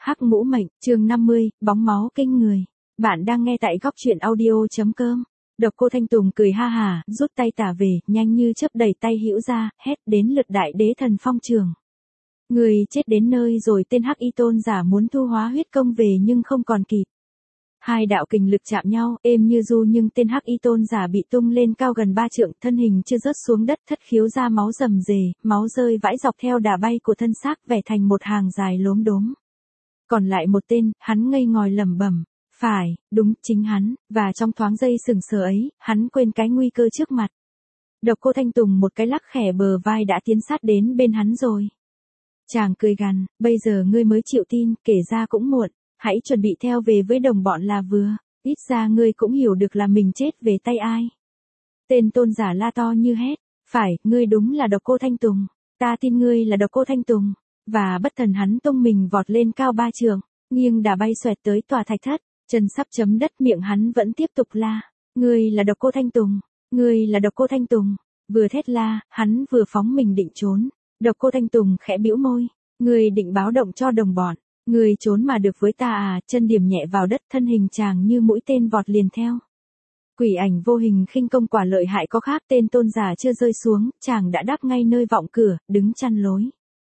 Hắc Ngũ Mệnh, chương 50, bóng máu kinh người. Bạn đang nghe tại góc truyện audio.com. Độc Cô Thanh Tùng cười ha hả, rút tay tả về, nhanh như chớp đẩy tay hữu ra, hét đến lượt Đại Đế Thần Phong Trường. Người chết đến nơi rồi. Tên Hắc Y tôn giả muốn thu hóa huyết công về nhưng không còn kịp. Hai đạo kình lực chạm nhau, êm như ru, nhưng tên Hắc Y tôn giả bị tung lên cao gần 3 trượng, thân hình chưa rớt xuống đất, thất khiếu ra máu rầm rề, máu rơi vãi dọc theo đà bay của thân xác, vẽ thành một hàng dài lốm đốm. Còn lại một tên, hắn ngây ngồi lẩm bẩm, phải, đúng, chính hắn, và trong thoáng giây sừng sờ ấy, hắn quên cái nguy cơ trước mặt. Độc Cô Thanh Tùng một cái lắc khẽ bờ vai đã tiến sát đến bên hắn rồi. Chàng cười gằn, bây giờ ngươi mới chịu tin, kể ra cũng muộn, hãy chuẩn bị theo về với đồng bọn là vừa, ít ra ngươi cũng hiểu được là mình chết về tay ai. Tên tôn giả la to như hét, phải, ngươi đúng là Độc Cô Thanh Tùng, ta tin ngươi là Độc Cô Thanh Tùng. Và bất thần hắn tung mình vọt lên cao 3 trượng, nghiêng đà bay xoẹt tới tòa thạch thất, chân sắp chấm đất, miệng hắn vẫn tiếp tục la, ngươi là Độc Cô Thanh Tùng, ngươi là Độc Cô Thanh Tùng. Vừa thét la, hắn vừa phóng mình định trốn. Độc Cô Thanh Tùng khẽ bĩu môi, ngươi định báo động cho đồng bọn, ngươi trốn mà được với ta à? Chân điểm nhẹ vào đất, thân hình chàng như mũi tên vọt liền theo. Quỷ ảnh vô hình khinh công quả lợi hại có khác. Tên tôn giả chưa rơi xuống, chàng đã đáp ngay nơi vọng cửa, đứng chăn lối.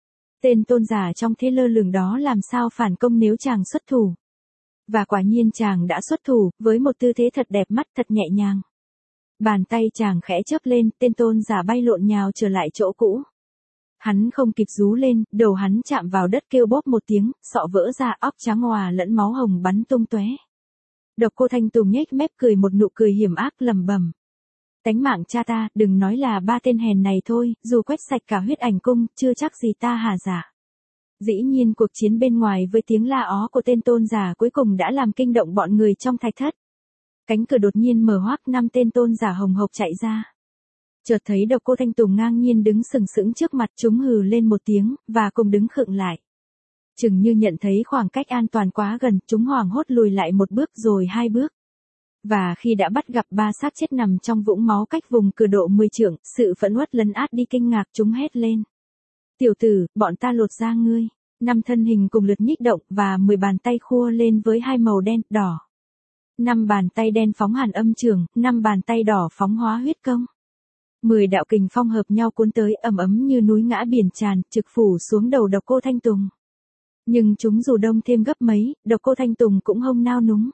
Tên tôn giả trong thế lơ lửng đó làm sao phản công nếu chàng xuất thủ. Và quả nhiên chàng đã xuất thủ, với một tư thế thật đẹp mắt, thật nhẹ nhàng. Bàn tay chàng khẽ chớp lên, tên tôn giả bay lộn nhào trở lại chỗ cũ. Hắn không kịp rú lên, đầu hắn chạm vào đất kêu bốp một tiếng, sọ vỡ ra, óc trắng òa lẫn máu hồng bắn tung tóe. Độc Cô Thanh Tùng nhếch mép cười một nụ cười hiểm ác, lẩm bẩm, tánh mạng cha ta, đừng nói là ba tên hèn này thôi, dù quét sạch cả huyết ảnh cung, chưa chắc gì ta hà giả. Dĩ nhiên cuộc chiến bên ngoài với tiếng la ó của tên tôn giả cuối cùng đã làm kinh động bọn người trong thạch thất. Cánh cửa đột nhiên mở hoác, 5 tên tôn giả hồng hộc chạy ra. Chợt thấy Độc Cô Thanh Tùng ngang nhiên đứng sừng sững trước mặt, chúng hừ lên một tiếng, và cùng đứng khựng lại. Chừng như nhận thấy khoảng cách an toàn quá gần, chúng hoảng hốt lùi lại một bước rồi 2 bước. Và khi đã bắt gặp 3 xác chết nằm trong vũng máu cách vùng cửa độ 10 trượng, sự phẫn uất lấn át đi kinh ngạc, chúng hét lên. Tiểu tử, bọn ta lột da ngươi. 5 thân hình cùng lượt nhích động, và 10 bàn tay khua lên với 2 màu đen, đỏ. 5 bàn tay đen phóng hàn âm trường, 5 bàn tay đỏ phóng hóa huyết công. 10 đạo kình phong hợp nhau cuốn tới, ầm ấm như núi ngã biển tràn, trực phủ xuống đầu Độc Cô Thanh Tùng. Nhưng chúng dù đông thêm gấp mấy, Độc Cô Thanh Tùng cũng hông nao núng.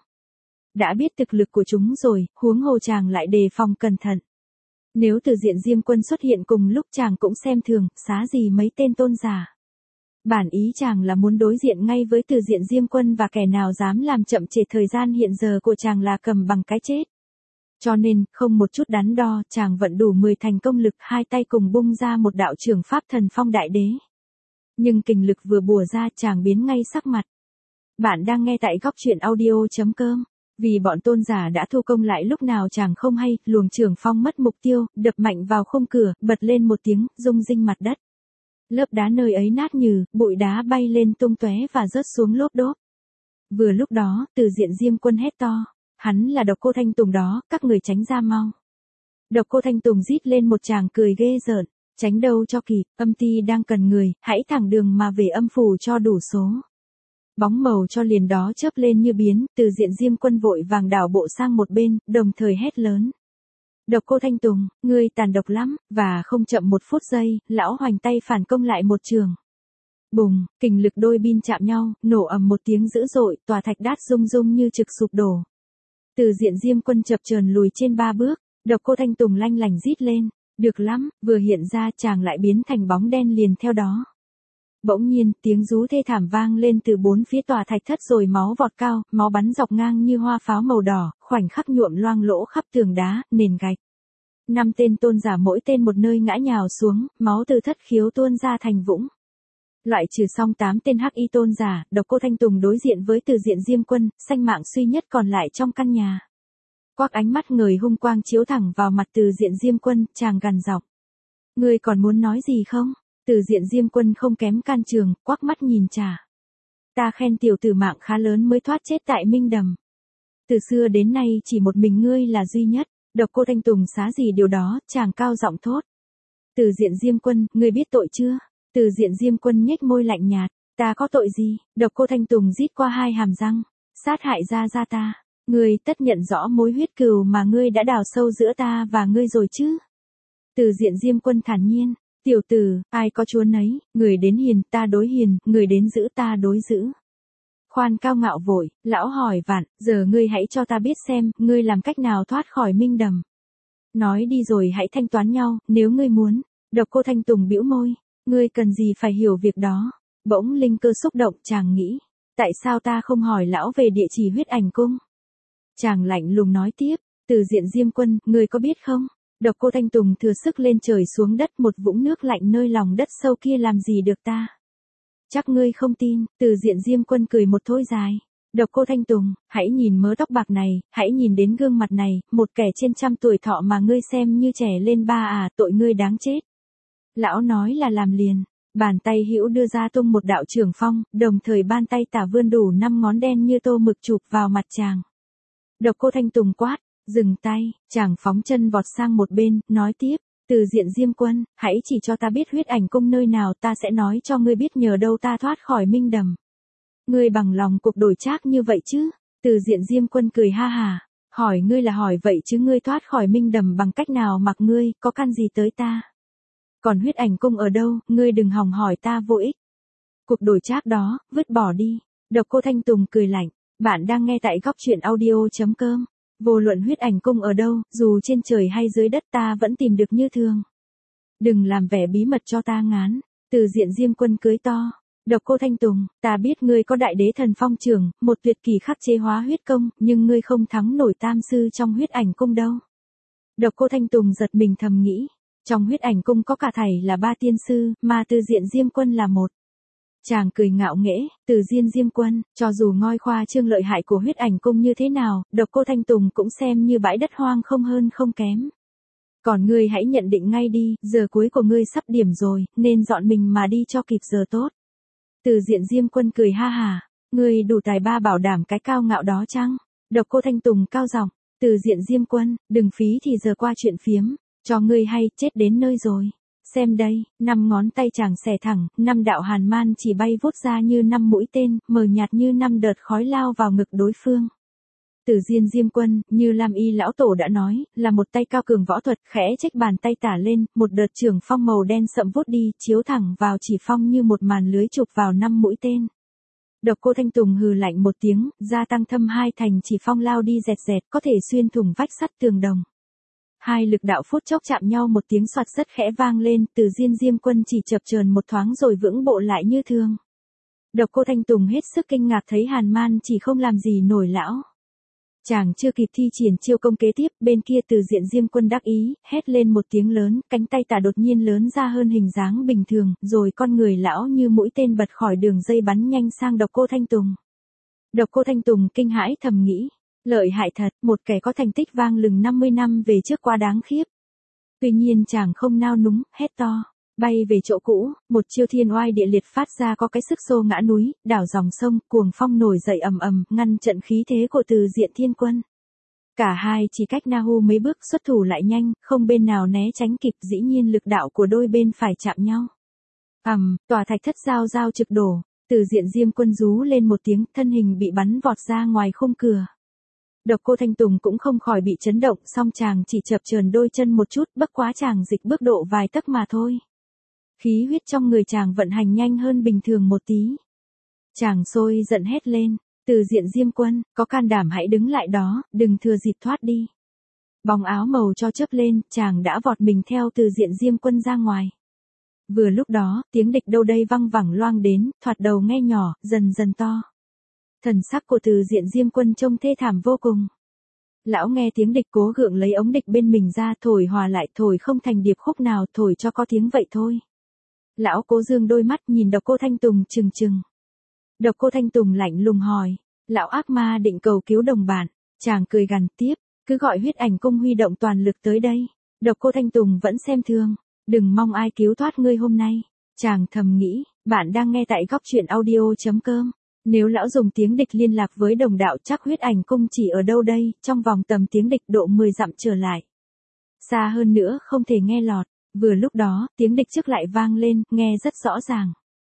Đã biết thực lực của chúng rồi, huống hồ chàng lại đề phòng cẩn thận. Nếu Từ Diện Diêm Quân xuất hiện cùng lúc chàng cũng xem thường, xá gì mấy tên tôn giả. Bản ý chàng là muốn đối diện ngay với Từ Diện Diêm Quân, và kẻ nào dám làm chậm trễ thời gian hiện giờ của chàng là cầm bằng cái chết. Cho nên, không một chút đắn đo, chàng vận đủ 10 thành công lực, 2 tay cùng bung ra một đạo trường pháp Thần Phong Đại Đế. Nhưng kình lực vừa bùa ra, chàng biến ngay sắc mặt. Bạn đang nghe tại góc truyện audio.com. Vì bọn tôn giả đã thu công lại lúc nào chàng không hay, luồng trường phong mất mục tiêu, đập mạnh vào khung cửa, bật lên một tiếng, rung rinh mặt đất. Lớp đá nơi ấy nát nhừ, bụi đá bay lên tung tóe và rớt xuống lốp đốp. Vừa lúc đó, Từ Diện Diêm Quân hét to, hắn là Độc Cô Thanh Tùng đó, các người tránh ra mau. Độc Cô Thanh Tùng rít lên một tràng cười ghê rợn, tránh đâu cho kịp, âm ty đang cần người, hãy thẳng đường mà về âm phủ cho đủ số. Bóng màu cho liền đó chớp lên như biến, Từ Diện Diêm Quân vội vàng đảo bộ sang một bên, đồng thời hét lớn. Độc Cô Thanh Tùng, ngươi tàn độc lắm, và không chậm 1 phút giây, lão hoành tay phản công lại một trường. Bùng, kình lực đôi bên chạm nhau, nổ ầm một tiếng dữ dội, tòa thạch đát rung rung như trực sụp đổ. Từ Diện Diêm Quân chập chờn lùi trên 3 bước, Độc Cô Thanh Tùng lanh lảnh rít lên, được lắm, vừa hiện ra chàng lại biến thành bóng đen liền theo đó. Bỗng nhiên, tiếng rú thê thảm vang lên từ 4 phía tòa thạch thất, rồi máu vọt cao, máu bắn dọc ngang như hoa pháo màu đỏ, khoảnh khắc nhuộm loang lỗ khắp tường đá, nền gạch. 5 tên tôn giả mỗi tên một nơi ngã nhào xuống, máu từ thất khiếu tuôn ra thành vũng. Loại trừ xong 8 tên Hắc Y tôn giả, Độc Cô Thanh Tùng đối diện với Từ Diện Diêm Quân, sanh mạng duy nhất còn lại trong căn nhà. Quắc ánh mắt ngời hung quang chiếu thẳng vào mặt Từ Diện Diêm Quân, chàng gằn giọng. Ngươi còn muốn nói gì không? Từ Diện Diêm Quân không kém can trường, quắc mắt nhìn trả. Ta khen tiểu tử mạng khá lớn mới thoát chết tại Minh Đầm. Từ xưa đến nay chỉ một mình ngươi là duy nhất. Độc Cô Thanh Tùng xá gì điều đó, chàng cao giọng thốt. Từ Diện Diêm Quân, ngươi biết tội chưa? Từ Diện Diêm Quân nhếch môi lạnh nhạt, Ta có tội gì? Độc Cô Thanh Tùng rít qua hai hàm răng. Sát hại Gia Gia ta. Ngươi tất nhận rõ mối huyết cừu mà ngươi đã đào sâu giữa ta và ngươi rồi chứ? Từ Diện Diêm Quân thản nhiên. Tiểu tử, ai có chúa nấy, người đến hiền ta đối hiền, người đến giữ ta đối giữ. Khoan cao ngạo vội, lão hỏi vạn, giờ ngươi hãy cho ta biết xem, ngươi làm cách nào thoát khỏi minh đầm. Nói đi rồi hãy thanh toán nhau, nếu ngươi muốn. Độc Cô Thanh Tùng bĩu môi, ngươi cần gì phải hiểu việc đó. Bỗng linh cơ xúc động, chàng nghĩ, tại sao ta không hỏi lão về địa chỉ huyết ảnh cung? Chàng lạnh lùng nói tiếp, Từ Diện Diêm Quân, ngươi có biết không? Độc Cô Thanh Tùng thừa sức lên trời xuống đất, một vũng nước lạnh nơi lòng đất sâu kia làm gì được ta? Chắc ngươi không tin. Từ Diện Diêm Quân cười một thôi dài. Độc Cô Thanh Tùng, hãy nhìn mớ tóc bạc này, hãy nhìn đến gương mặt này, một kẻ trên trăm tuổi thọ mà ngươi xem như trẻ lên ba à, tội ngươi đáng chết. Lão nói là làm liền. Bàn tay hữu đưa ra tung một đạo trưởng phong, đồng thời bàn tay tả vươn đủ 5 ngón đen như tô mực chụp vào mặt chàng. Độc Cô Thanh Tùng quát, dừng tay, chàng phóng chân vọt sang một bên, nói tiếp, Từ Diện Diêm Quân, hãy chỉ cho ta biết huyết ảnh cung nơi nào, ta sẽ nói cho ngươi biết nhờ đâu ta thoát khỏi minh đầm. Ngươi bằng lòng cuộc đổi trác như vậy chứ? Từ Diện Diêm Quân cười ha hà, hỏi ngươi là hỏi vậy chứ ngươi thoát khỏi minh đầm bằng cách nào, mặc ngươi, có căn gì tới ta? Còn huyết ảnh cung ở đâu, ngươi đừng hòng hỏi ta vô ích. Cuộc đổi trác đó, vứt bỏ đi. Độc Cô Thanh Tùng cười lạnh, bạn đang nghe tại góc truyện audio.com. Vô luận huyết ảnh cung ở đâu, dù trên trời hay dưới đất ta vẫn tìm được như thường. Đừng làm vẻ bí mật cho ta ngán. Từ Diện Diêm Quân cưới to. Độc Cô Thanh Tùng, ta biết ngươi có đại đế thần phong trường, một tuyệt kỳ khắc chế hóa huyết công, nhưng ngươi không thắng nổi tam sư trong huyết ảnh cung đâu. Độc Cô Thanh Tùng giật mình thầm nghĩ, trong huyết ảnh cung có cả thảy là 3 tiên sư, mà Từ Diện Diêm Quân là một. Chàng cười ngạo nghễ, Từ Diện Diêm Quân, cho dù ngoi khoa trương lợi hại của huyết ảnh cung như thế nào, Độc Cô Thanh Tùng cũng xem như bãi đất hoang không hơn không kém. Còn ngươi hãy nhận định ngay đi, giờ cuối của ngươi sắp điểm rồi, nên dọn mình mà đi cho kịp giờ tốt. Từ Diện Diêm Quân cười ha hà, ngươi đủ tài ba bảo đảm cái cao ngạo đó chăng? Độc Cô Thanh Tùng cao giọng, Từ Diện Diêm Quân, đừng phí thì giờ qua chuyện phiếm, cho ngươi hay, chết đến nơi rồi. Xem đây, 5 ngón tay chàng xẻ thẳng, 5 đạo hàn man chỉ bay vút ra như 5 mũi tên, mờ nhạt như 5 đợt khói lao vào ngực đối phương. Từ Diện Diêm Quân, như Lam Y lão tổ đã nói, là một tay cao cường võ thuật, khẽ chếch bàn tay tả lên, một đợt trường phong màu đen sậm vút đi, chiếu thẳng vào chỉ phong như một màn lưới chụp vào 5 mũi tên. Độc Cô Thanh Tùng hừ lạnh một tiếng, gia tăng thâm hai thành chỉ phong lao đi rẹt rẹt, có thể xuyên thủng vách sắt tường đồng. Hai lực đạo phút chốc chạm nhau, một tiếng xoạt rất khẽ vang lên, Từ Diện Diêm Quân chỉ chập chờn một thoáng rồi vững bộ lại như thường. Độc Cô Thanh Tùng hết sức kinh ngạc thấy hàn man chỉ không làm gì nổi lão. Chàng chưa kịp thi triển chiêu công kế tiếp, bên kia Từ Diện Diêm Quân đắc ý, hét lên một tiếng lớn, cánh tay tả đột nhiên lớn ra hơn hình dáng bình thường, rồi con người lão như mũi tên bật khỏi đường dây bắn nhanh sang Độc Cô Thanh Tùng. Độc Cô Thanh Tùng kinh hãi thầm nghĩ, lợi hại thật, một kẻ có thành tích vang lừng 50 năm về trước quá đáng khiếp. Tuy nhiên chàng không nao núng, hét to, bay về chỗ cũ, một chiêu thiên oai địa liệt phát ra có cái sức xô ngã núi, đảo dòng sông, cuồng phong nổi dậy ầm ầm, ngăn trận khí thế của Từ Diện Thiên Quân. Cả hai chỉ cách Nahu mấy bước, xuất thủ lại nhanh, không bên nào né tránh kịp, dĩ nhiên lực đạo của đôi bên phải chạm nhau. Tòa thạch thất giao giao trực đổ, Từ Diện Diêm Quân rú lên một tiếng, thân hình bị bắn vọt ra ngoài khung cửa. Độc Cô Thanh Tùng cũng không khỏi bị chấn động, song chàng chỉ chập chờn đôi chân một chút, bất quá chàng dịch bước độ vài tấc mà thôi. Khí huyết trong người chàng vận hành nhanh hơn bình thường một tí. Chàng sôi giận hét lên, Từ Diện Diêm Quân, có can đảm hãy đứng lại đó, đừng thừa dịp thoát đi. Bóng áo màu cho chớp lên, chàng đã vọt mình theo Từ Diện Diêm Quân ra ngoài. Vừa lúc đó, tiếng địch đâu đây văng vẳng loang đến, thoạt đầu nghe nhỏ, dần dần to. Thần sắc của Từ Diện Diêm Quân trông thê thảm vô cùng. Lão nghe tiếng địch cố gượng lấy ống địch bên mình ra, thổi hòa lại, thổi không thành điệp khúc nào, thổi cho có tiếng vậy thôi. Lão cố dương đôi mắt nhìn Độc Cô Thanh Tùng trừng trừng. Độc Cô Thanh Tùng lạnh lùng hỏi, lão ác ma định cầu cứu đồng bạn. Chàng cười gằn tiếp, cứ gọi huyết ảnh cung huy động toàn lực tới đây. Độc Cô Thanh Tùng vẫn xem thường, đừng mong ai cứu thoát ngươi hôm nay. Chàng thầm nghĩ, bạn đang nghe tại góc truyện audio.com. Nếu lão dùng tiếng địch liên lạc với đồng đạo, chắc huyết ảnh cung chỉ ở đâu đây, trong vòng tầm tiếng địch độ 10 dặm trở lại. Xa hơn nữa không thể nghe lọt. Vừa lúc đó, tiếng địch trước lại vang lên, nghe rất rõ ràng.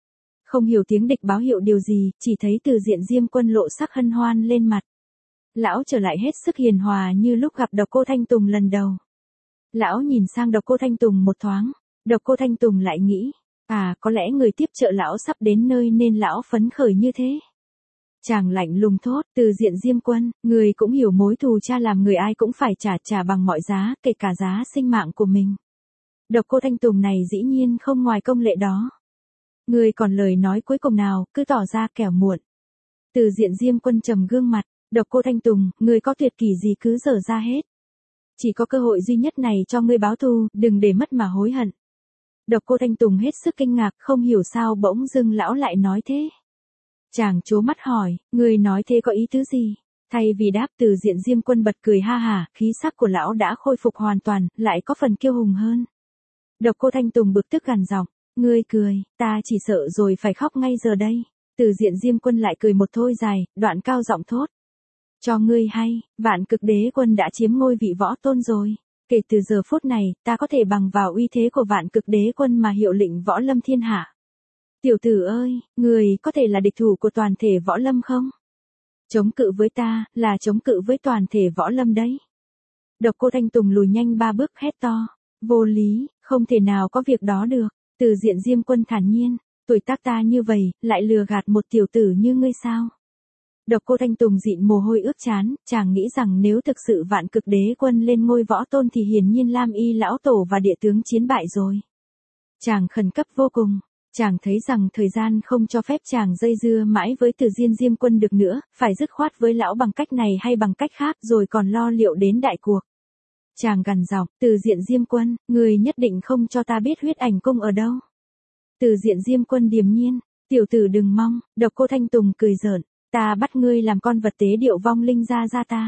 Không hiểu tiếng địch báo hiệu điều gì, chỉ thấy Từ Diện Diêm Quân lộ sắc hân hoan lên mặt. Lão trở lại hết sức hiền hòa như lúc gặp Độc Cô Thanh Tùng lần đầu. Lão nhìn sang Độc Cô Thanh Tùng một thoáng, Độc Cô Thanh Tùng lại nghĩ, có lẽ người tiếp trợ lão sắp đến nơi nên lão phấn khởi như thế. Chàng lạnh lùng thốt, Từ Diện Diêm Quân, người cũng hiểu mối thù cha làm người ai cũng phải trả bằng mọi giá, kể cả giá sinh mạng của mình. Độc Cô Thanh Tùng này dĩ nhiên không ngoài công lệ đó. Người còn lời nói cuối cùng nào, cứ tỏ ra kẻo muộn. Từ Diện Diêm Quân trầm gương mặt, Độc Cô Thanh Tùng, người có tuyệt kỹ gì cứ dở ra hết. Chỉ có cơ hội duy nhất này cho ngươi báo thù, đừng để mất mà hối hận. Độc Cô Thanh Tùng hết sức kinh ngạc, không hiểu sao bỗng dưng lão lại nói thế. Chàng trố mắt hỏi, người nói thế có ý tứ gì? Thay vì đáp, Từ Diện Diêm Quân bật cười ha hả, khí sắc của lão đã khôi phục hoàn toàn, lại có phần kiêu hùng hơn. Độc Cô Thanh Tùng bực tức gằn giọng, ngươi cười, ta chỉ sợ rồi phải khóc ngay giờ đây. Từ Diện Diêm Quân lại cười một thôi dài, đoạn cao giọng thốt. Cho ngươi hay, Vạn Cực Đế Quân đã chiếm ngôi vị võ tôn rồi. Kể từ giờ phút này, ta có thể bằng vào uy thế của Vạn Cực Đế Quân mà hiệu lệnh võ lâm thiên hạ. Tiểu tử ơi, người có thể là địch thủ của toàn thể võ lâm không? Chống cự với ta, là chống cự với toàn thể võ lâm đấy. Độc Cô Thanh Tùng lùi nhanh 3 bước hét to. Vô lý, không thể nào có việc đó được. Từ Diện Diêm Quân thản nhiên, tuổi tác ta như vậy, lại lừa gạt một tiểu tử như ngươi sao? Độc Cô Thanh Tùng dịn mồ hôi ướt trán, chàng nghĩ rằng nếu thực sự Vạn Cực Đế Quân lên ngôi võ tôn thì hiển nhiên Lam Y lão tổ và địa tướng chiến bại rồi. Chàng khẩn cấp vô cùng, chàng thấy rằng thời gian không cho phép chàng dây dưa mãi với Từ Diện Diêm Quân được nữa, phải dứt khoát với lão bằng cách này hay bằng cách khác rồi còn lo liệu đến đại cuộc. Chàng gằn giọng, Từ Diện Diêm Quân, người nhất định không cho ta biết Huyết Ảnh Cung ở đâu. Từ Diện Diêm Quân điềm nhiên, tiểu tử đừng mong, Độc Cô Thanh Tùng cười giỡn, ta bắt ngươi làm con vật tế điệu vong linh ra ta.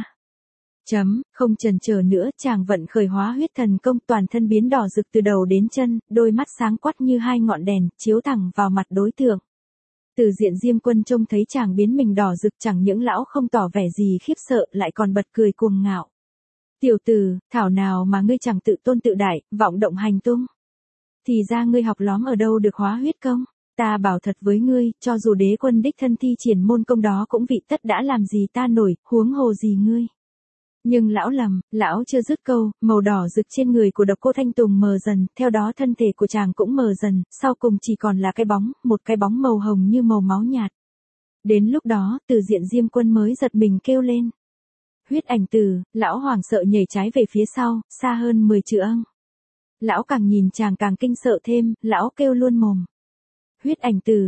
Không chần chờ nữa, chàng vận khởi Hóa Huyết Thần Công, toàn thân biến đỏ rực từ đầu đến chân, đôi mắt sáng quắc như hai ngọn đèn, chiếu thẳng vào mặt đối tượng. Từ Diện Diêm Quân trông thấy chàng biến mình đỏ rực, chẳng những lão không tỏ vẻ gì khiếp sợ, lại còn bật cười cuồng ngạo. Tiểu tử, thảo nào mà ngươi chẳng tự tôn tự đại, vọng động hành tung. Thì ra ngươi học lóm ở đâu được Hóa Huyết Công? Ta bảo thật với ngươi, cho dù Đế Quân đích thân thi triển môn công đó cũng vị tất đã làm gì ta nổi, huống hồ gì ngươi. Nhưng lão lầm, lão chưa dứt câu, màu đỏ rực trên người của Độc Cô Thanh Tùng mờ dần, theo đó thân thể của chàng cũng mờ dần, sau cùng chỉ còn là cái bóng, một cái bóng màu hồng như màu máu nhạt. Đến lúc đó, Từ Diện Diêm Quân mới giật mình kêu lên. Huyết Ảnh Tử, lão hoảng sợ nhảy trái về phía sau, xa hơn 10 trượng. Lão càng nhìn chàng càng kinh sợ thêm, lão kêu luôn mồm. Huyết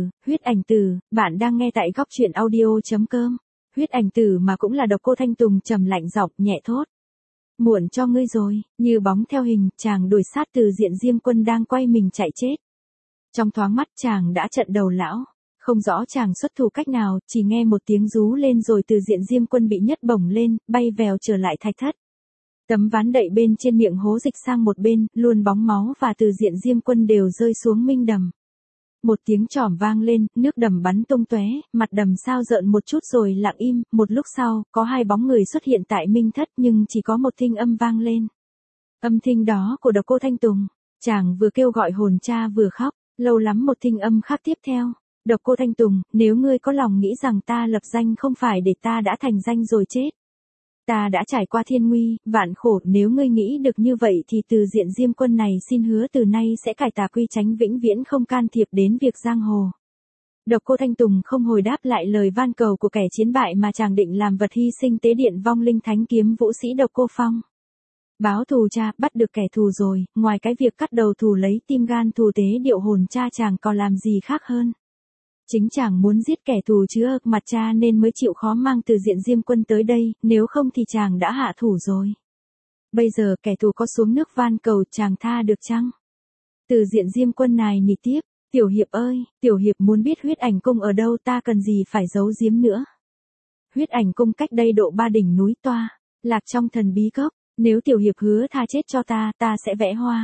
Ảnh Tử, bạn đang nghe tại góc truyện audio.com. Huyết Ảnh Tử mà cũng là Độc Cô Thanh Tùng trầm lạnh giọng nhẹ thốt. Muộn cho ngươi rồi, như bóng theo hình, chàng đuổi sát Từ Diện Diêm Quân đang quay mình chạy chết. Trong thoáng mắt chàng đã trận đầu lão, không rõ chàng xuất thủ cách nào, chỉ nghe một tiếng rú lên rồi Từ Diện Diêm Quân bị nhấc bổng lên, bay vèo trở lại thạch thất. Tấm ván đậy bên trên miệng hố dịch sang một bên, luôn bóng máu và Từ Diện Diêm Quân đều rơi xuống minh đầm. Một tiếng chỏm vang lên, nước đầm bắn tung tóe, mặt đầm sao rợn một chút rồi lặng im, một lúc sau, có hai bóng người xuất hiện tại minh thất nhưng chỉ có một thinh âm vang lên. Âm thinh đó của Độc Cô Thanh Tùng, chàng vừa kêu gọi hồn cha vừa khóc, lâu lắm một thinh âm khác tiếp theo. Độc Cô Thanh Tùng, nếu ngươi có lòng nghĩ rằng ta lập danh không phải để ta đã thành danh rồi chết. Ta đã trải qua thiên nguy, vạn khổ, nếu ngươi nghĩ được như vậy thì Từ Diện Diêm Quân này xin hứa từ nay sẽ cải tà quy chánh vĩnh viễn không can thiệp đến việc giang hồ. Độc Cô Thanh Tùng không hồi đáp lại lời van cầu của kẻ chiến bại mà chàng định làm vật hy sinh tế điện vong linh thánh kiếm vũ sĩ Độc Cô Phong. Báo thù cha, bắt được kẻ thù rồi, ngoài cái việc cắt đầu thù lấy tim gan thù tế điệu hồn cha chàng còn làm gì khác hơn. Chính chàng muốn giết kẻ thù chứ mặt cha nên mới chịu khó mang Từ Diện Diêm Quân tới đây, nếu không thì chàng đã hạ thủ rồi. Bây giờ kẻ thù có xuống nước van cầu chàng tha được chăng? Từ Diện Diêm Quân này nỉ tiếp, tiểu hiệp ơi, tiểu hiệp muốn biết Huyết Ảnh Cung ở đâu ta cần gì phải giấu giếm nữa. Huyết Ảnh Cung cách đây độ 3 đỉnh núi toa, lạc trong thần bí cốc, nếu tiểu hiệp hứa tha chết cho ta sẽ vẽ hoa.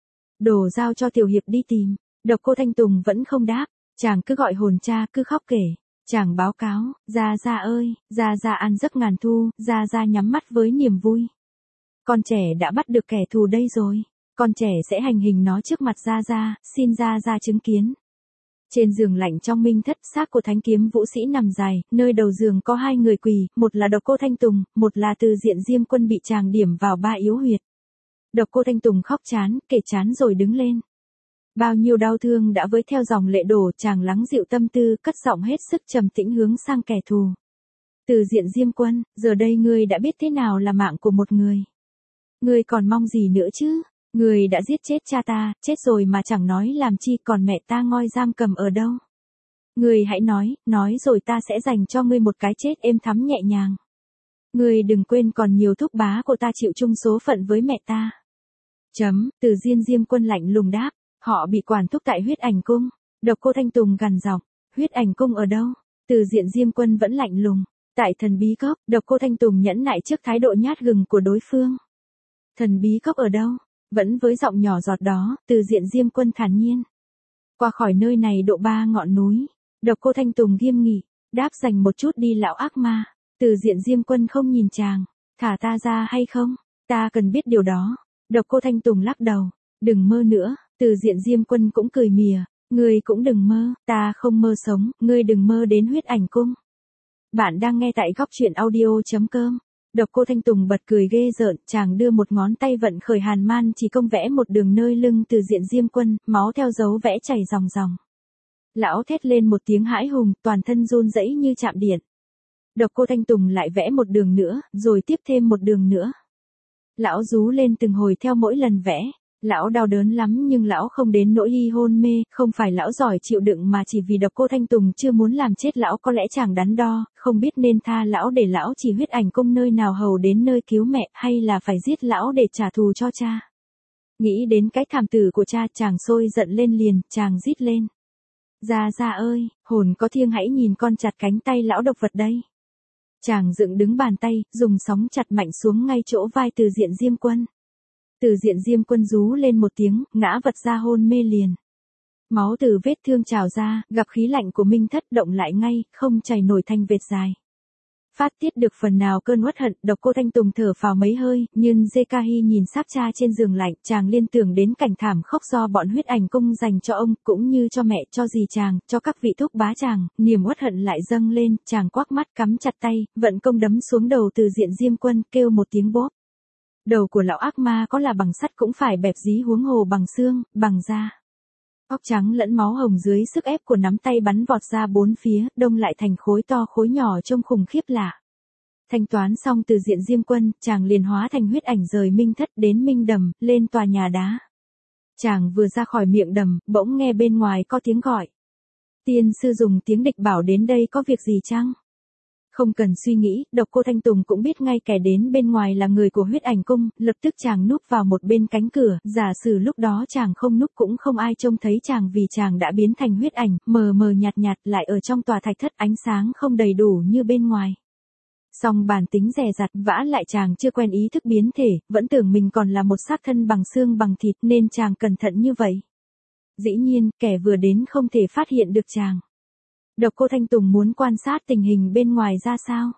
Đồ giao cho tiểu hiệp đi tìm, Độc Cô Thanh Tùng vẫn không đáp. Chàng cứ gọi hồn cha, cứ khóc kể. Chàng báo cáo, Gia Gia ơi, Gia Gia ăn giấc ngàn thu, Gia Gia nhắm mắt với niềm vui. Con trẻ đã bắt được kẻ thù đây rồi. Con trẻ sẽ hành hình nó trước mặt Gia Gia, xin Gia Gia chứng kiến. Trên giường lạnh trong minh thất, xác của thánh kiếm vũ sĩ nằm dài, nơi đầu giường có 2 người quỳ, một là Độc Cô Thanh Tùng, một là Từ Diện Diêm Quân bị chàng điểm vào 3 yếu huyệt. Độc Cô Thanh Tùng khóc chán, kể chán rồi đứng lên. Bao nhiêu đau thương đã với theo dòng lệ đổ, chàng lắng dịu tâm tư, cất giọng hết sức trầm tĩnh hướng sang kẻ thù. Từ Diện Diêm Quân, giờ đây ngươi đã biết thế nào là mạng của một người. Ngươi còn mong gì nữa chứ? Ngươi đã giết chết cha ta, chết rồi mà chẳng nói làm chi, còn mẹ ta ngoi giam cầm ở đâu? Ngươi hãy nói rồi ta sẽ dành cho ngươi một cái chết êm thắm nhẹ nhàng. Ngươi đừng quên còn nhiều thúc bá của ta chịu chung số phận với mẹ ta. Từ Diện Diêm Quân lạnh lùng đáp, họ bị quản thúc tại Huyết Ảnh Cung. Độc Cô Thanh Tùng gằn giọng, Huyết Ảnh Cung ở đâu? Từ Diện Diêm Quân vẫn lạnh lùng, tại Thần Bí Cốc. Độc Cô Thanh Tùng nhẫn nại trước thái độ nhát gừng của đối phương. Thần Bí Cốc ở đâu? Vẫn với giọng nhỏ giọt đó, Từ Diện Diêm Quân thản nhiên. Qua khỏi nơi này độ 3 ngọn núi. Độc Cô Thanh Tùng nghiêm nghị, đáp dành một chút đi lão ác ma. Từ Diện Diêm Quân không nhìn chàng, thả ta ra hay không? Ta cần biết điều đó. Độc Cô Thanh Tùng lắc đầu, đừng mơ nữa. Từ Diện Diêm Quân cũng cười mỉa, ngươi cũng đừng mơ, ta không mơ sống, ngươi đừng mơ đến Huyết Ảnh Cung. Bạn đang nghe tại góc truyện audio.com. Độc Cô Thanh Tùng bật cười ghê rợn, chàng đưa một ngón tay vận khởi hàn man chỉ công vẽ một đường nơi lưng Từ Diện Diêm Quân, máu theo dấu vẽ chảy ròng ròng. Lão thét lên một tiếng hãi hùng, toàn thân run rẩy như chạm điện. Độc Cô Thanh Tùng lại vẽ một đường nữa, rồi tiếp thêm một đường nữa. Lão rú lên từng hồi theo mỗi lần vẽ. Lão đau đớn lắm nhưng lão không đến nỗi y hôn mê, không phải lão giỏi chịu đựng mà chỉ vì Độc Cô Thanh Tùng chưa muốn làm chết lão. Có lẽ chàng đắn đo, không biết nên tha lão để lão chỉ Huyết Ảnh Cung nơi nào hầu đến nơi cứu mẹ, hay là phải giết lão để trả thù cho cha. Nghĩ đến cái thảm tử của cha, chàng sôi giận lên liền, chàng rít lên. Gia ơi, hồn có thiêng hãy nhìn con chặt cánh tay lão độc vật đây. Chàng dựng đứng bàn tay, dùng sóng chặt mạnh xuống ngay chỗ vai Từ Diện Diêm Quân. Từ Diện Diêm Quân rú lên một tiếng, ngã vật ra hôn mê liền. Máu từ vết thương trào ra, gặp khí lạnh của minh thất động lại ngay, không chảy nổi thành vệt dài. Phát tiết được phần nào cơn uất hận, Độc Cô Thanh Tùng thở phào mấy hơi, nhưng Zekahi nhìn sáp cha trên giường lạnh, chàng liên tưởng đến cảnh thảm khốc do bọn Huyết Ảnh Cung dành cho ông, cũng như cho mẹ, cho dì chàng, cho các vị thúc bá chàng, niềm uất hận lại dâng lên, chàng quắc mắt cắm chặt tay, vận công đấm xuống đầu Từ Diện Diêm Quân, kêu một tiếng bóp. Đầu của lão ác ma có là bằng sắt cũng phải bẹp dí huống hồ bằng xương, bằng da. Óc trắng lẫn máu hồng dưới sức ép của nắm tay bắn vọt ra bốn phía, đông lại thành khối to khối nhỏ trông khủng khiếp lạ. Thanh toán xong Từ Diện Diêm Quân, chàng liền hóa thành huyết ảnh rời minh thất đến minh đầm, lên tòa nhà đá. Chàng vừa ra khỏi miệng đầm, bỗng nghe bên ngoài có tiếng gọi. Tiên sư dùng tiếng địch bảo đến đây có việc gì chăng? Không cần suy nghĩ, Độc Cô Thanh Tùng cũng biết ngay kẻ đến bên ngoài là người của Huyết Ảnh Cung, lập tức chàng núp vào một bên cánh cửa, giả sử lúc đó chàng không núp cũng không ai trông thấy chàng vì chàng đã biến thành huyết ảnh, mờ mờ nhạt nhạt lại ở trong tòa thạch thất ánh sáng không đầy đủ như bên ngoài. Song bản tính dè dặt vã lại chàng chưa quen ý thức biến thể, vẫn tưởng mình còn là một xác thân bằng xương bằng thịt nên chàng cẩn thận như vậy. Dĩ nhiên, kẻ vừa đến không thể phát hiện được chàng. Độc Cô Thanh Tùng muốn quan sát tình hình bên ngoài ra sao.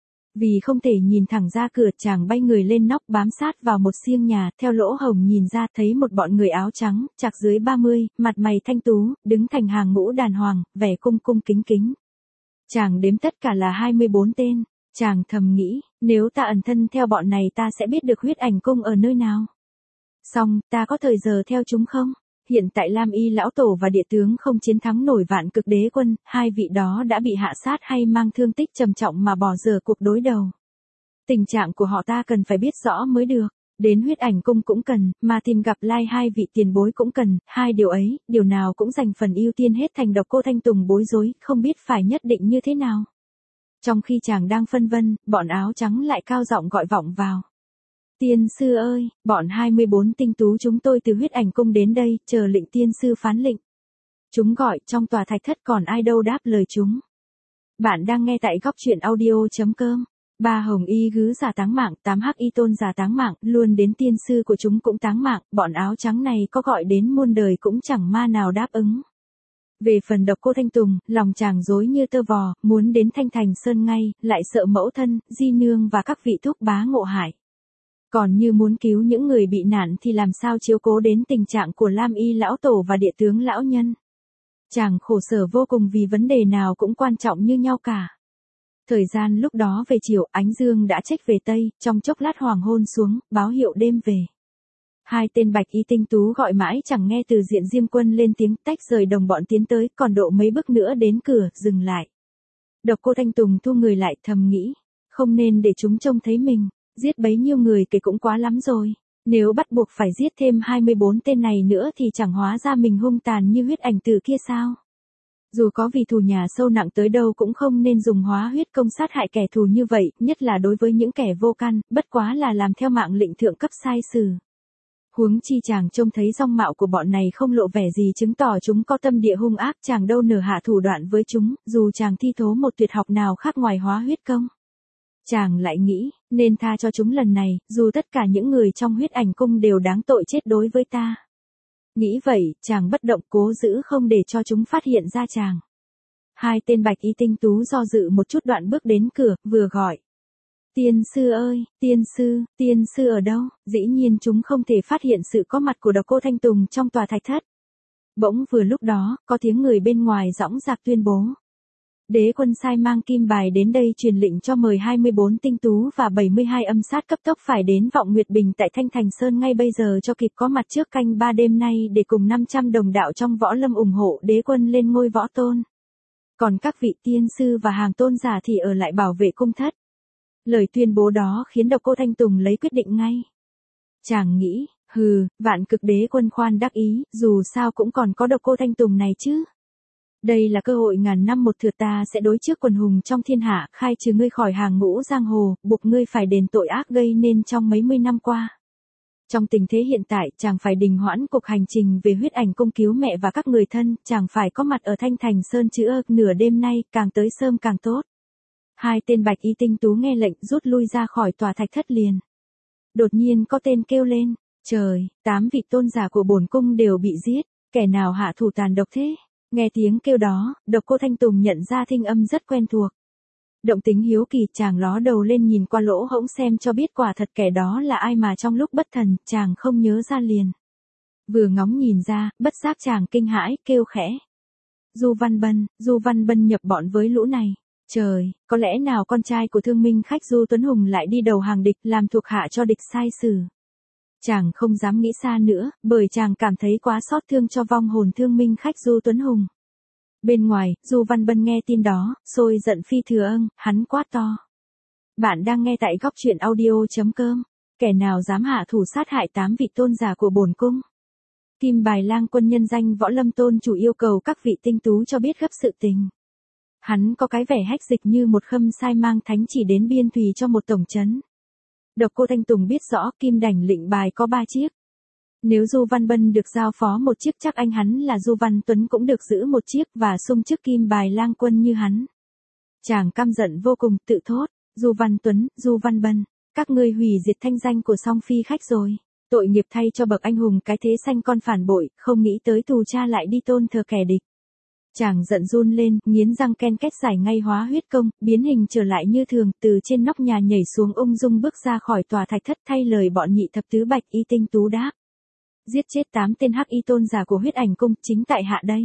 Vì không thể nhìn thẳng ra cửa, chàng bay người lên nóc bám sát vào một xiêng nhà, theo lỗ hổng nhìn ra thấy một bọn người áo trắng, chạc dưới 30, mặt mày thanh tú, đứng thành hàng ngũ đàng hoàng, vẻ cung cung kính kính. Chàng đếm tất cả là 24 tên, chàng thầm nghĩ, nếu ta ẩn thân theo bọn này ta sẽ biết được Huyết Ảnh Cung ở nơi nào. Xong, ta có thời giờ theo chúng không? Hiện tại Lam Y lão tổ và địa tướng không chiến thắng nổi Vạn Cực Đế quân, hai vị đó đã bị hạ sát hay mang thương tích trầm trọng mà bỏ dở cuộc đối đầu. Tình trạng của họ ta cần phải biết rõ mới được, đến Huyết Ảnh Cung cũng cần, mà tìm gặp lai hai vị tiền bối cũng cần, hai điều ấy, điều nào cũng dành phần ưu tiên hết thành Độc Cô Thanh Tùng bối rối, không biết phải nhất định như thế nào. Trong khi chàng đang phân vân, bọn áo trắng lại cao giọng gọi vọng vào. Tiên sư ơi, bọn 24 tinh tú chúng tôi từ Huyết Ảnh Cung đến đây, chờ lệnh tiên sư phán lệnh. Chúng gọi, trong tòa thạch thất còn ai đâu đáp lời chúng. Bạn đang nghe tại góc truyện audio.com. Ba Hồng Y Gứ giả táng mạng, 8 Hắc Y Tôn giả táng mạng, luôn đến tiên sư của chúng cũng táng mạng, bọn áo trắng này có gọi đến muôn đời cũng chẳng ma nào đáp ứng. Về phần Độc Cô Thanh Tùng, lòng chàng rối như tơ vò, muốn đến Thanh Thành Sơn ngay, lại sợ mẫu thân, di nương và các vị thúc bá ngộ hại. Còn như muốn cứu những người bị nạn thì làm sao chiếu cố đến tình trạng của Lam Y lão tổ và địa tướng lão nhân. Chàng khổ sở vô cùng vì vấn đề nào cũng quan trọng như nhau cả. Thời gian lúc đó về chiều, ánh dương đã chếch về Tây, trong chốc lát hoàng hôn xuống, báo hiệu đêm về. Hai tên bạch y tinh tú gọi mãi chẳng nghe từ diện Diêm Quân lên tiếng, tách rời đồng bọn tiến tới, còn độ mấy bước nữa đến cửa, dừng lại. Độc Cô Thanh Tùng thu người lại, thầm nghĩ, không nên để chúng trông thấy mình, giết bấy nhiêu người kể cũng quá lắm rồi. Nếu bắt buộc phải giết thêm 24 tên này nữa thì chẳng hóa ra mình hung tàn như huyết ảnh tử kia sao? Dù có vì thù nhà sâu nặng tới đâu cũng không nên dùng hóa huyết công sát hại kẻ thù như vậy, nhất là đối với những kẻ vô căn, bất quá là làm theo mạng lệnh thượng cấp sai sử. Huống chi chàng trông thấy dong mạo của bọn này không lộ vẻ gì chứng tỏ chúng có tâm địa hung ác, chàng đâu nở hạ thủ đoạn với chúng, dù chàng thi thố một tuyệt học nào khác ngoài hóa huyết công. Chàng lại nghĩ, nên tha cho chúng lần này, dù tất cả những người trong huyết ảnh cung đều đáng tội chết đối với ta. Nghĩ vậy, chàng bất động cố giữ không để cho chúng phát hiện ra chàng. Hai tên bạch y tinh tú do dự một chút đoạn bước đến cửa, vừa gọi. Tiên sư ơi, tiên sư ở đâu? Dĩ nhiên chúng không thể phát hiện sự có mặt của Độc Cô Thanh Tùng trong tòa thạch thất. Bỗng vừa lúc đó, có tiếng người bên ngoài dõng dạc tuyên bố. Đế quân sai mang kim bài đến đây truyền lệnh cho mời 24 tinh tú và 72 âm sát cấp tốc phải đến Vọng Nguyệt Bình tại Thanh Thành Sơn ngay bây giờ cho kịp có mặt trước canh 3 đêm nay để cùng 500 đồng đạo trong võ lâm ủng hộ đế quân lên ngôi võ tôn. Còn các vị tiên sư và hàng tôn giả thì ở lại bảo vệ cung thất. Lời tuyên bố đó khiến Độc Cô Thanh Tùng lấy quyết định ngay. Chàng nghĩ, vạn cực đế quân khoan đắc ý, dù sao cũng còn có Độc Cô Thanh Tùng này chứ. Đây là cơ hội ngàn năm một thượt, ta sẽ đối trước quần hùng trong thiên hạ, khai trừ ngươi khỏi hàng ngũ giang hồ, buộc ngươi phải đền tội ác gây nên trong mấy mươi năm qua. Trong tình thế hiện tại, chàng phải đình hoãn cuộc hành trình về huyết ảnh cung cứu mẹ và các người thân, chàng phải có mặt ở Thanh Thành Sơn chữa nửa đêm nay, càng tới sớm càng tốt. Hai tên bạch y tinh tú nghe lệnh rút lui ra khỏi tòa thạch thất liền. Đột nhiên có tên kêu lên, trời, 8 vị tôn giả của bổn cung đều bị giết, kẻ nào hạ thủ tàn độc thế? Nghe tiếng kêu đó, Độc Cô Thanh Tùng nhận ra thinh âm rất quen thuộc. Động tính hiếu kỳ, chàng ló đầu lên nhìn qua lỗ hổng xem cho biết quả thật kẻ đó là ai mà trong lúc bất thần, chàng không nhớ ra liền. Vừa ngóng nhìn ra, bất giác chàng kinh hãi, kêu khẽ. Du Văn Bân nhập bọn với lũ này. Trời, có lẽ nào con trai của thương minh khách Du Tuấn Hùng lại đi đầu hàng địch làm thuộc hạ cho địch sai sử. Chàng không dám nghĩ xa nữa, bởi chàng cảm thấy quá xót thương cho vong hồn thương minh khách Du Tuấn Hùng. Bên ngoài, Du Văn Bân nghe tin đó, sôi giận phi thường, hắn quát to. Bạn đang nghe tại góc truyện audio.com. Kẻ nào dám hạ thủ sát hại 8 vị tôn giả của bổn cung? Kim Bài Lang Quân nhân danh Võ Lâm Tôn chủ yêu cầu các vị tinh tú cho biết gấp sự tình. Hắn có cái vẻ hách dịch như một khâm sai mang thánh chỉ đến biên thùy cho một tổng trấn. Độc Cô Thanh Tùng biết rõ kim đảnh lệnh bài có 3 chiếc. Nếu Du Văn Bân được giao phó một chiếc chắc anh hắn là Du Văn Tuấn cũng được giữ một chiếc và xung chức Kim Bài Lang Quân như hắn. Chàng căm giận vô cùng, tự thốt, Du Văn Tuấn, Du Văn Bân, các ngươi hủy diệt thanh danh của song phi khách rồi. Tội nghiệp thay cho bậc anh hùng cái thế sanh con phản bội, không nghĩ tới tù cha lại đi tôn thờ kẻ địch. Chàng giận run lên, nghiến răng ken két giải ngay hóa huyết công, biến hình trở lại như thường, từ trên nóc nhà nhảy xuống ung dung bước ra khỏi tòa thạch thất thay lời bọn nhị thập tứ bạch y tinh tú đáp. Giết chết 8 tên hắc y tôn giả của huyết ảnh cung, chính tại hạ đây.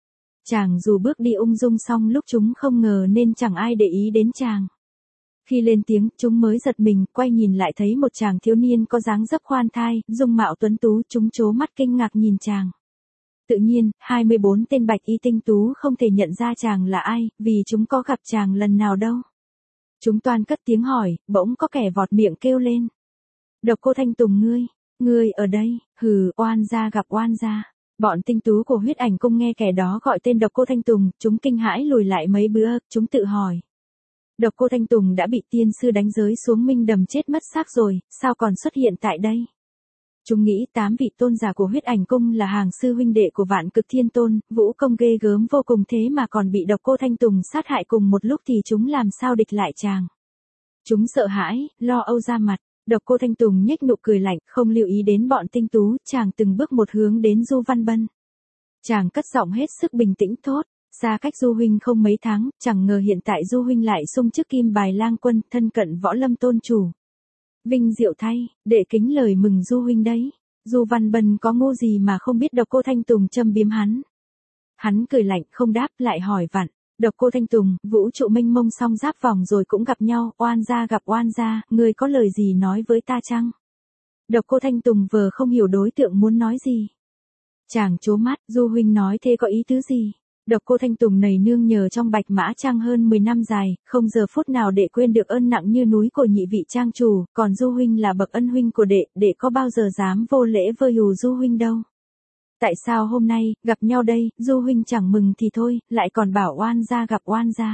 Chàng dù bước đi ung dung xong lúc chúng không ngờ nên chẳng ai để ý đến chàng. Khi lên tiếng, chúng mới giật mình, quay nhìn lại thấy một chàng thiếu niên có dáng dấp khoan thai, dung mạo tuấn tú, chúng trố mắt kinh ngạc nhìn chàng. Tự nhiên, 24 tên bạch y tinh tú không thể nhận ra chàng là ai, vì chúng có gặp chàng lần nào đâu. Chúng toan cất tiếng hỏi, bỗng có kẻ vọt miệng kêu lên. Độc Cô Thanh Tùng ngươi ở đây, oan gia gặp oan gia. Bọn tinh tú của huyết ảnh cung nghe kẻ đó gọi tên Độc Cô Thanh Tùng, chúng kinh hãi lùi lại mấy bước, chúng tự hỏi. Độc Cô Thanh Tùng đã bị tiên sư đánh giới xuống minh đầm chết mất xác rồi, sao còn xuất hiện tại đây? Chúng nghĩ 8 vị tôn giả của huyết ảnh cung là hàng sư huynh đệ của Vạn Cực Thiên Tôn, vũ công ghê gớm vô cùng thế mà còn bị Độc Cô Thanh Tùng sát hại cùng một lúc thì chúng làm sao địch lại chàng. Chúng sợ hãi, lo âu ra mặt, Độc Cô Thanh Tùng nhếch nụ cười lạnh, không lưu ý đến bọn tinh tú, chàng từng bước một hướng đến Du Văn Bân. Chàng cất giọng hết sức bình tĩnh thốt, xa cách Du huynh không mấy tháng, chẳng ngờ hiện tại Du huynh lại xung chức Kim Bài Lang Quân, thân cận Võ Lâm Tôn chủ. Vinh diệu thay, đệ kính lời mừng Du huynh đấy. Du Văn Bân có ngu gì mà không biết Độc Cô Thanh Tùng châm biếm hắn. Hắn cười lạnh không đáp lại hỏi vặn. Độc Cô Thanh Tùng, vũ trụ mênh mông song giáp vòng rồi cũng gặp nhau, oan gia gặp oan gia, ngươi có lời gì nói với ta chăng? Độc Cô Thanh Tùng vờ không hiểu đối tượng muốn nói gì. Chàng trố mắt, Du huynh nói thế có ý tứ gì? Độc Cô Thanh Tùng nảy nương nhờ trong Bạch Mã Trang hơn 10 năm dài, không giờ phút nào để quên được ơn nặng như núi của nhị vị trang chủ, còn Du huynh là bậc ân huynh của đệ có bao giờ dám vô lễ vơ hù Du huynh đâu. Tại sao hôm nay, gặp nhau đây, Du huynh chẳng mừng thì thôi, lại còn bảo oan gia gặp oan gia.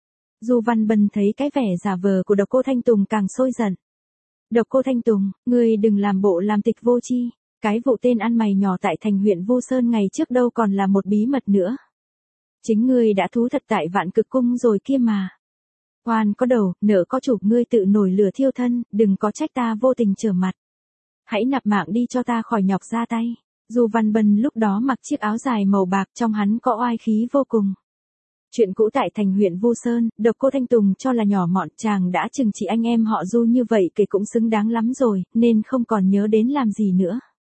Du Văn Bân thấy cái vẻ giả vờ của Độc Cô Thanh Tùng càng sôi giận. Độc Cô Thanh Tùng, ngươi đừng làm bộ làm tịch vô tri, cái vụ tên ăn mày nhỏ tại thành huyện Vu Sơn ngày trước đâu còn là một bí mật nữa. Chính ngươi đã thú thật tại Vạn Cực Cung rồi kia mà. Oan có đầu, nợ có chủ, ngươi tự nổi lửa thiêu thân, đừng có trách ta vô tình trở mặt. Hãy nạp mạng đi cho ta khỏi nhọc ra tay. Du Văn Bân lúc đó mặc chiếc áo dài màu bạc, trong hắn có oai khí vô cùng. Chuyện cũ tại thành huyện Vu Sơn, Độc Cô Thanh Tùng cho là nhỏ mọn, chàng đã trừng trị anh em họ Du như vậy kể cũng xứng đáng lắm rồi, nên không còn nhớ đến làm gì nữa.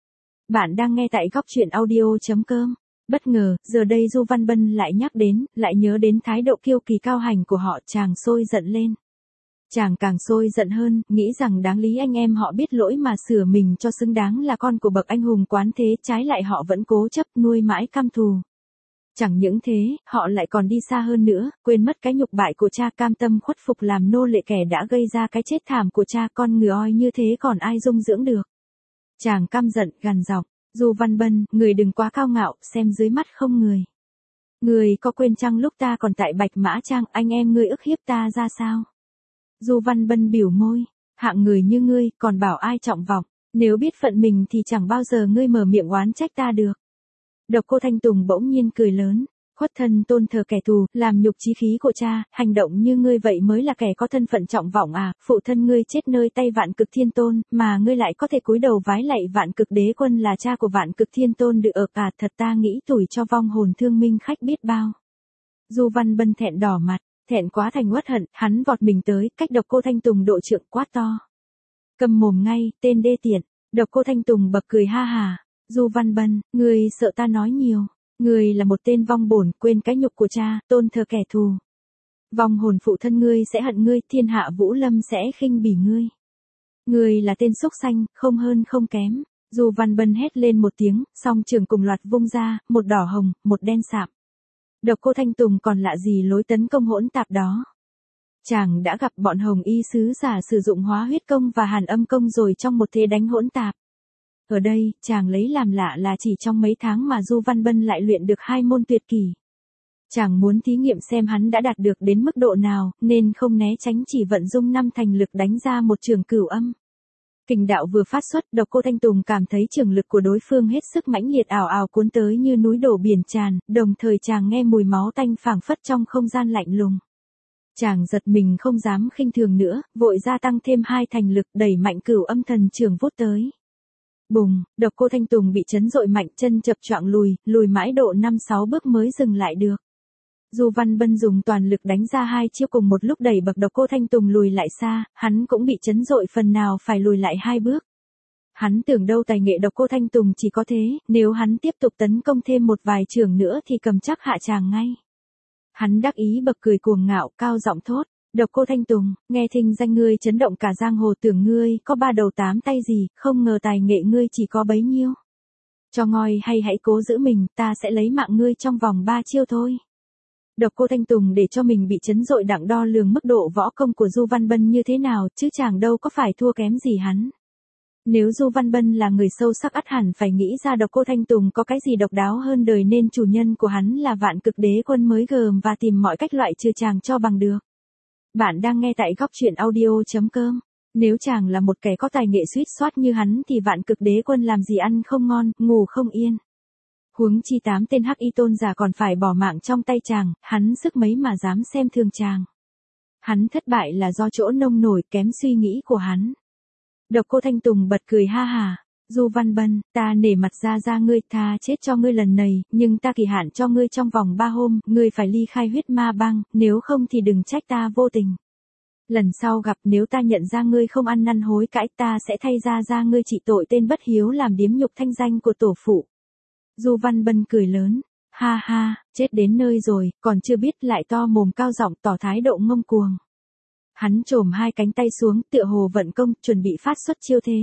Bạn đang nghe tại góc truyện audio.com. Bất ngờ, giờ đây Du Văn Bân lại nhắc đến, lại nhớ đến thái độ kiêu kỳ cao hành của họ, chàng sôi giận lên. Chàng càng sôi giận hơn, nghĩ rằng đáng lý anh em họ biết lỗi mà sửa mình cho xứng đáng là con của bậc anh hùng quán thế, trái lại họ vẫn cố chấp nuôi mãi căm thù. Chẳng những thế, họ lại còn đi xa hơn nữa, quên mất cái nhục bại của cha, cam tâm khuất phục làm nô lệ kẻ đã gây ra cái chết thảm của cha, con người oi như thế còn ai dung dưỡng được. Chàng căm giận, gằn giọng, Du Văn Bân, người đừng quá cao ngạo, xem dưới mắt không người. Người có quên chăng lúc ta còn tại Bạch Mã Trang, anh em ngươi ức hiếp ta ra sao? Du Văn Bân biểu môi, hạng người như ngươi, còn bảo ai trọng vọng, nếu biết phận mình thì chẳng bao giờ ngươi mở miệng oán trách ta được. Độc Cô Thanh Tùng bỗng nhiên cười lớn, khuất thân tôn thờ kẻ thù, làm nhục chí khí của cha, hành động như ngươi vậy mới là kẻ có thân phận trọng vọng à, phụ thân ngươi chết nơi tay Vạn Cực Thiên Tôn, mà ngươi lại có thể cúi đầu vái lạy Vạn Cực Đế Quân là cha của Vạn Cực Thiên Tôn được à, thật ta nghĩ tủi cho vong hồn thương minh khách biết bao. Du Văn Bân thẹn đỏ mặt, thẹn quá thành uất hận, hắn vọt mình tới, cách Độc Cô Thanh Tùng độ trượng quát to. Câm mồm ngay, tên đê tiện. Độc Cô Thanh Tùng bật cười ha hà. Du Văn Bân, ngươi sợ ta nói nhiều. Ngươi là một tên vong bổn, quên cái nhục của cha, tôn thờ kẻ thù. Vong hồn phụ thân ngươi sẽ hận ngươi, thiên hạ Vũ Lâm sẽ khinh bỉ ngươi. Ngươi là tên xúc sanh, không hơn không kém. Du Văn Bân hét lên một tiếng, song trường cùng loạt vung ra, một đỏ hồng, một đen sạm. Độc Cô Thanh Tùng còn lạ gì lối tấn công hỗn tạp đó. Chàng đã gặp bọn hồng y sứ giả sử dụng hóa huyết công và hàn âm công rồi trong một thế đánh hỗn tạp. Ở đây, chàng lấy làm lạ là chỉ trong mấy tháng mà Du Văn Bân lại luyện được 2 môn tuyệt kỹ. Chàng muốn thí nghiệm xem hắn đã đạt được đến mức độ nào, nên không né tránh chỉ vận dung 5 thành lực đánh ra một trường cửu âm. Kình đạo vừa phát xuất, Độc Cô Thanh Tùng cảm thấy trường lực của đối phương hết sức mãnh liệt ảo ảo cuốn tới như núi đổ biển tràn, đồng thời chàng nghe mùi máu tanh phảng phất trong không gian lạnh lùng. Chàng giật mình không dám khinh thường nữa, vội gia tăng thêm 2 thành lực đẩy mạnh cửu âm thần trường vút tới. Bùng, Độc Cô Thanh Tùng bị chấn dội mạnh, chân chập choạng lùi mãi độ 5-6 bước mới dừng lại được. Du Văn Bân dùng toàn lực đánh ra 2 chiêu cùng một lúc đẩy bậc Độc Cô Thanh Tùng lùi lại xa, hắn cũng bị chấn dội phần nào phải lùi lại 2 bước. Hắn tưởng đâu tài nghệ Độc Cô Thanh Tùng chỉ có thế, nếu hắn tiếp tục tấn công thêm một vài chưởng nữa thì cầm chắc hạ chàng ngay. Hắn đắc ý bật cười cuồng ngạo, cao giọng thốt. Độc Cô Thanh Tùng, nghe thinh danh ngươi chấn động cả giang hồ, tưởng ngươi có 3 đầu 8 tay gì, không ngờ tài nghệ ngươi chỉ có bấy nhiêu. Cho ngoi hay hãy cố giữ mình, ta sẽ lấy mạng ngươi trong vòng 3 chiêu thôi. Độc Cô Thanh Tùng để cho mình bị chấn dội đặng đo lường mức độ võ công của Du Văn Bân như thế nào, chứ chàng đâu có phải thua kém gì hắn. Nếu Du Văn Bân là người sâu sắc ắt hẳn phải nghĩ ra Độc Cô Thanh Tùng có cái gì độc đáo hơn đời, nên chủ nhân của hắn là Vạn Cực Đế Quân mới gờm và tìm mọi cách loại trừ chàng cho bằng được. Bạn đang nghe tại góc truyện audio.com. Nếu chàng là một kẻ có tài nghệ suýt soát như hắn thì Vạn Cực Đế Quân làm gì ăn không ngon, ngủ không yên. Huống chi 8 tên hắc y tôn giả còn phải bỏ mạng trong tay chàng, hắn sức mấy mà dám xem thường chàng. Hắn thất bại là do chỗ nông nổi kém suy nghĩ của hắn. Độc Cô Thanh Tùng bật cười ha hà. Du Văn Bân, ta nể mặt ra ngươi, tha chết cho ngươi lần này, nhưng ta kỳ hạn cho ngươi trong vòng 3 hôm, ngươi phải ly khai huyết ma bang, nếu không thì đừng trách ta vô tình. Lần sau gặp, nếu ta nhận ra ngươi không ăn năn hối cãi, ta sẽ thay ra ngươi trị tội tên bất hiếu làm điếm nhục thanh danh của tổ phụ. Du Văn Bân cười lớn, Ha ha, chết đến nơi rồi, còn chưa biết lại to mồm cao giọng tỏ thái độ ngông cuồng. Hắn chồm hai cánh tay xuống tựa hồ vận công, chuẩn bị phát xuất chiêu thế.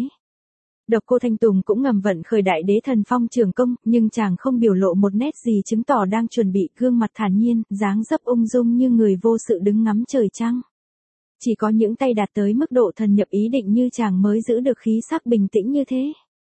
Độc Cô Thanh Tùng cũng ngầm vận khởi đại đế thần phong trường công, nhưng chàng không biểu lộ một nét gì chứng tỏ đang chuẩn bị, gương mặt thản nhiên, dáng dấp ung dung như người vô sự đứng ngắm trời trăng. Chỉ có những tay đạt tới mức độ thần nhập ý định như chàng mới giữ được khí sắc bình tĩnh như thế.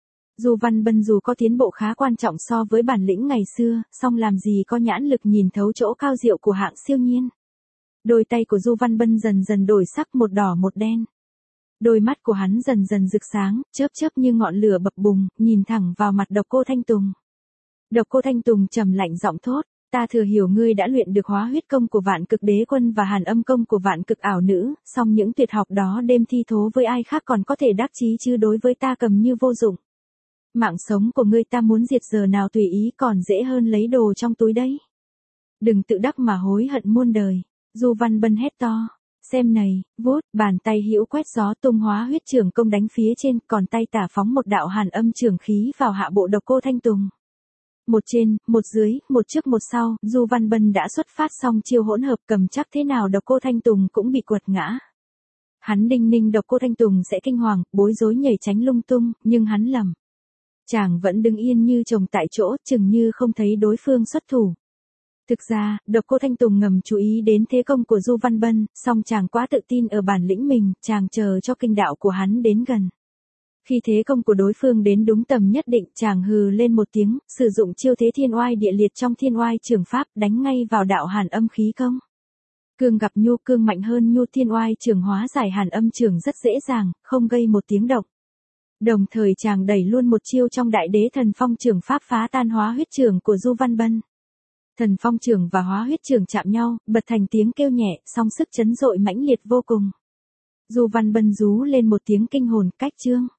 Du Văn Bân dù có tiến bộ khá quan trọng so với bản lĩnh ngày xưa, song làm gì có nhãn lực nhìn thấu chỗ cao diệu của hạng siêu nhiên. Đôi tay của Du Văn Bân dần dần đổi sắc, một đỏ một đen. Đôi mắt của hắn dần dần rực sáng, chớp chớp như ngọn lửa bập bùng, nhìn thẳng vào mặt Độc Cô Thanh Tùng. Độc Cô Thanh Tùng trầm lạnh giọng thốt, ta thừa hiểu ngươi đã luyện được Hóa Huyết Công của Vạn Cực Đế Quân và Hàn Âm Công của Vạn Cực Ảo Nữ, song những tuyệt học đó đêm thi thố với ai khác còn có thể đắc chí chứ đối với ta cầm như vô dụng. Mạng sống của ngươi ta muốn diệt giờ nào tùy ý, còn dễ hơn lấy đồ trong túi đấy. Đừng tự đắc mà hối hận muôn đời. Du Văn Bân hét to. Xem này, vuốt, bàn tay hữu quét gió tung Hóa Huyết Trường Công đánh phía trên, còn tay tả phóng một đạo Hàn Âm trường khí vào hạ bộ Độc Cô Thanh Tùng. Một trên, một dưới, một trước một sau, Du Văn Bân đã xuất phát xong chiêu hỗn hợp, cầm chắc thế nào Độc Cô Thanh Tùng cũng bị quật ngã. Hắn đinh ninh Độc Cô Thanh Tùng sẽ kinh hoàng, bối rối nhảy tránh lung tung, nhưng hắn lầm. Chàng vẫn đứng yên như trồng tại chỗ, chừng như không thấy đối phương xuất thủ. Thực ra, Độc Cô Thanh Tùng ngầm chú ý đến thế công của Du Văn Bân, song chàng quá tự tin ở bản lĩnh mình, chàng chờ cho kinh đạo của hắn đến gần. Khi thế công của đối phương đến đúng tầm nhất định, chàng hừ lên một tiếng, sử dụng chiêu thế thiên oai địa liệt trong thiên oai trường pháp, đánh ngay vào đạo Hàn Âm khí công. Cương gặp nhu, cương mạnh hơn nhu, thiên oai trường hóa giải Hàn Âm trường rất dễ dàng, không gây một tiếng động. Đồng thời chàng đẩy luôn một chiêu trong đại đế thần phong trường pháp phá tan Hóa Huyết Trường của Du Văn Bân. Thần phong trường và Hóa Huyết Trường chạm nhau, bật thành tiếng kêu nhẹ, song sức chấn dội mãnh liệt vô cùng. Du Văn Bân rú lên một tiếng kinh hồn, cách chương.